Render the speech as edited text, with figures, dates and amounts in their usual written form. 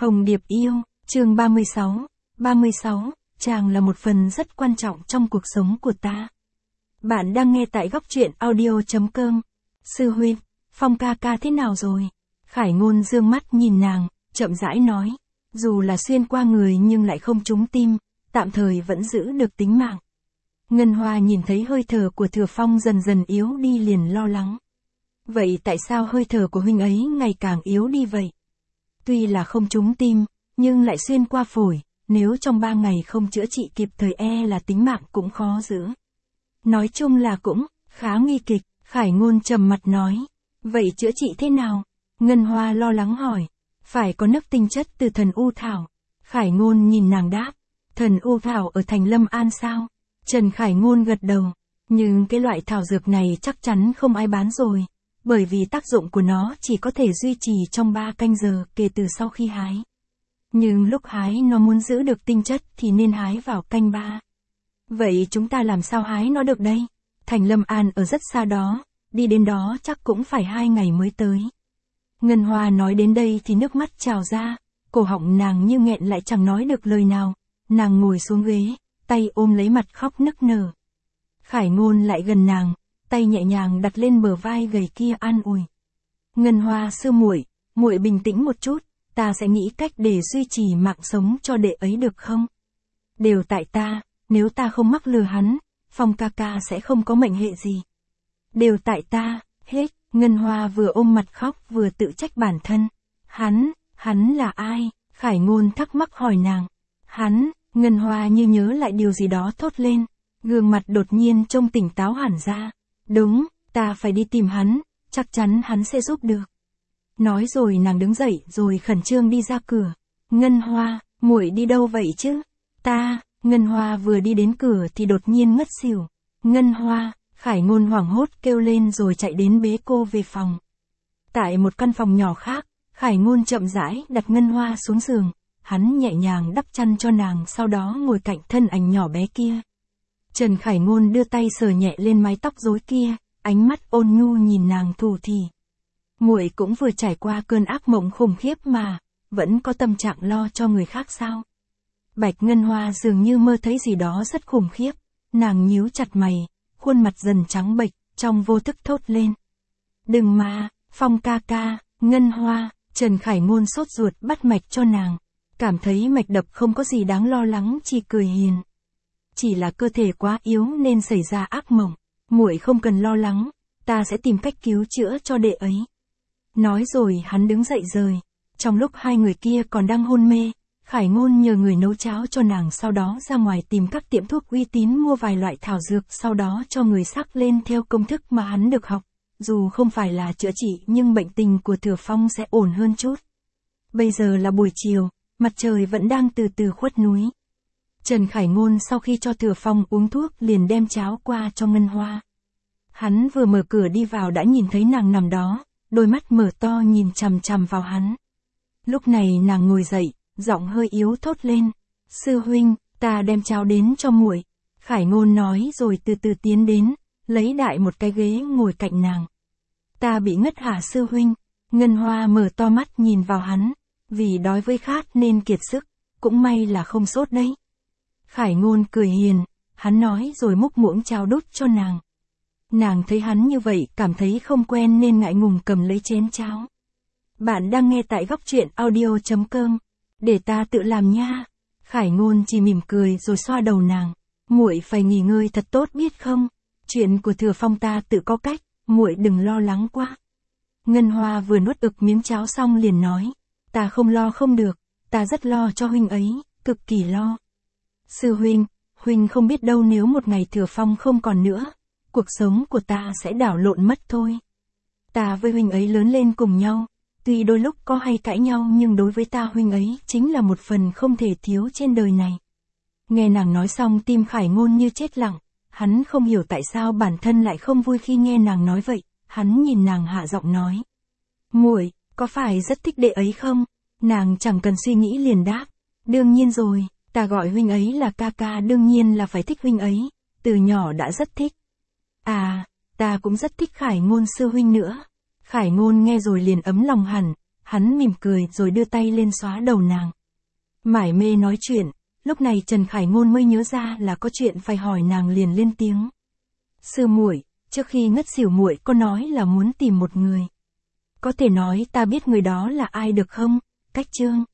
Hồng Điệp yêu, chương 36, 36, chàng là một phần rất quan trọng trong cuộc sống của ta. Bạn đang nghe tại góc truyện audio.com. Sư huynh, Phong ca ca thế nào rồi? Khải Ngôn dương mắt nhìn nàng, chậm rãi nói. Dù là xuyên qua người nhưng lại không trúng tim, tạm thời vẫn giữ được tính mạng. Ngân Hoa nhìn thấy hơi thở của Thừa Phong dần dần yếu đi liền lo lắng. Vậy tại sao hơi thở của huynh ấy ngày càng yếu đi vậy? Tuy là không trúng tim, nhưng lại xuyên qua phổi, nếu trong 3 ngày không chữa trị kịp thời là tính mạng cũng khó giữ. Nói chung là cũng khá nguy kịch, Khải Ngôn trầm mặt nói. Vậy chữa trị thế nào? Ngân Hoa lo lắng hỏi. Phải có nước tinh chất từ thần U Thảo. Khải Ngôn nhìn nàng đáp. Thần U Thảo ở thành Lâm An sao? Trần Khải Ngôn gật đầu. Nhưng cái loại thảo dược này chắc chắn không ai bán rồi. Bởi vì tác dụng của nó chỉ có thể duy trì trong 3 canh giờ kể từ sau khi hái. Nhưng lúc hái nó muốn giữ được tinh chất thì nên hái vào canh 3. Vậy chúng ta làm sao hái nó được đây? Thành Lâm An ở rất xa đó, đi đến đó chắc cũng phải 2 ngày mới tới. Ngân Hoa nói đến đây thì nước mắt trào ra, cổ họng nàng như nghẹn lại chẳng nói được lời nào. Nàng ngồi xuống ghế, tay ôm lấy mặt khóc nức nở. Khải Ngôn lại gần nàng, tay nhẹ nhàng đặt lên bờ vai gầy kia an ủi. Ngân Hoa sư muội, muội bình tĩnh một chút, ta sẽ nghĩ cách để duy trì mạng sống cho đệ ấy được không? Đều tại ta, nếu ta không mắc lừa hắn, Phong ca ca sẽ không có mệnh hệ gì. Đều tại ta, hết, Ngân Hoa vừa ôm mặt khóc vừa tự trách bản thân. Hắn là ai? Khải Ngôn thắc mắc hỏi nàng. Hắn, Ngân Hoa như nhớ lại điều gì đó thốt lên, gương mặt đột nhiên trông tỉnh táo hẳn ra. Đúng, ta phải đi tìm hắn, chắc chắn hắn sẽ giúp được. Nói rồi nàng đứng dậy rồi khẩn trương đi ra cửa. Ngân Hoa, muội đi đâu vậy chứ? Ngân Hoa vừa đi đến cửa thì đột nhiên ngất xỉu. Ngân Hoa, Khải Ngôn hoảng hốt kêu lên rồi chạy đến bế cô về phòng. Tại một căn phòng nhỏ khác, Khải Ngôn chậm rãi đặt Ngân Hoa xuống giường. Hắn nhẹ nhàng đắp chăn cho nàng sau đó ngồi cạnh thân ảnh nhỏ bé kia. Trần Khải Ngôn đưa tay sờ nhẹ lên mái tóc rối kia, ánh mắt ôn nhu nhìn nàng thủ thỉ. Muội cũng vừa trải qua cơn ác mộng khủng khiếp mà, vẫn có tâm trạng lo cho người khác sao? Bạch Ngân Hoa dường như mơ thấy gì đó rất khủng khiếp, nàng nhíu chặt mày, khuôn mặt dần trắng bệch, trong vô thức thốt lên. Đừng mà, Phong ca ca, Ngân Hoa, Trần Khải Ngôn sốt ruột bắt mạch cho nàng, cảm thấy mạch đập không có gì đáng lo lắng chỉ cười hiền. Chỉ là cơ thể quá yếu nên xảy ra ác mộng, muội không cần lo lắng, ta sẽ tìm cách cứu chữa cho đệ ấy. Nói rồi hắn đứng dậy rời, trong lúc hai người kia còn đang hôn mê, Khải Ngôn nhờ người nấu cháo cho nàng sau đó ra ngoài tìm các tiệm thuốc uy tín mua vài loại thảo dược sau đó cho người sắc lên theo công thức mà hắn được học, dù không phải là chữa trị nhưng bệnh tình của Thừa Phong sẽ ổn hơn chút. Bây giờ là buổi chiều, mặt trời vẫn đang từ từ khuất núi. Trần Khải Ngôn sau khi cho Thừa Phong uống thuốc liền đem cháo qua cho Ngân Hoa. Hắn vừa mở cửa đi vào đã nhìn thấy nàng nằm đó, đôi mắt mở to nhìn chằm chằm vào hắn. Lúc này nàng ngồi dậy, giọng hơi yếu thốt lên. Sư huynh, ta đem cháo đến cho muội. Khải Ngôn nói rồi từ từ tiến đến, lấy đại một cái ghế ngồi cạnh nàng. Ta bị ngất hả sư huynh? Ngân Hoa mở to mắt nhìn vào hắn, vì đói với khát nên kiệt sức, cũng may là không sốt đấy. Khải Ngôn cười hiền, hắn nói rồi múc muỗng cháo đút cho nàng. Nàng thấy hắn như vậy cảm thấy không quen nên ngại ngùng cầm lấy chén cháo. Bạn đang nghe tại góc truyện audio.com. Để ta tự làm nha. Khải Ngôn chỉ mỉm cười rồi xoa đầu nàng. Muội phải nghỉ ngơi thật tốt biết không? Chuyện của Thừa Phong ta tự có cách, muội đừng lo lắng quá. Ngân Hoa vừa nuốt ực miếng cháo xong liền nói. Ta không lo không được, ta rất lo cho huynh ấy, cực kỳ lo. Sư huynh không biết đâu nếu một ngày Thừa Phong không còn nữa, cuộc sống của ta sẽ đảo lộn mất thôi. Ta với huynh ấy lớn lên cùng nhau, tuy đôi lúc có hay cãi nhau nhưng đối với ta huynh ấy chính là một phần không thể thiếu trên đời này. Nghe nàng nói xong tim Khải Ngôn như chết lặng, hắn không hiểu tại sao bản thân lại không vui khi nghe nàng nói vậy, hắn nhìn nàng hạ giọng nói. Muội, có phải rất thích đệ ấy không? Nàng chẳng cần suy nghĩ liền đáp. Đương nhiên rồi, ta gọi huynh ấy là ca ca đương nhiên là phải thích huynh ấy, từ nhỏ đã rất thích. À, ta cũng rất thích Khải Ngôn sư huynh nữa. Khải Ngôn nghe rồi liền ấm lòng hẳn, Hắn mỉm cười rồi đưa tay lên xóa đầu nàng. Mải mê nói chuyện, lúc này Trần Khải Ngôn mới nhớ ra là có chuyện phải hỏi nàng liền lên tiếng. Sư muội, trước khi ngất xỉu muội có nói là muốn tìm một người. Có thể nói ta biết người đó là ai được không, Cách Trương?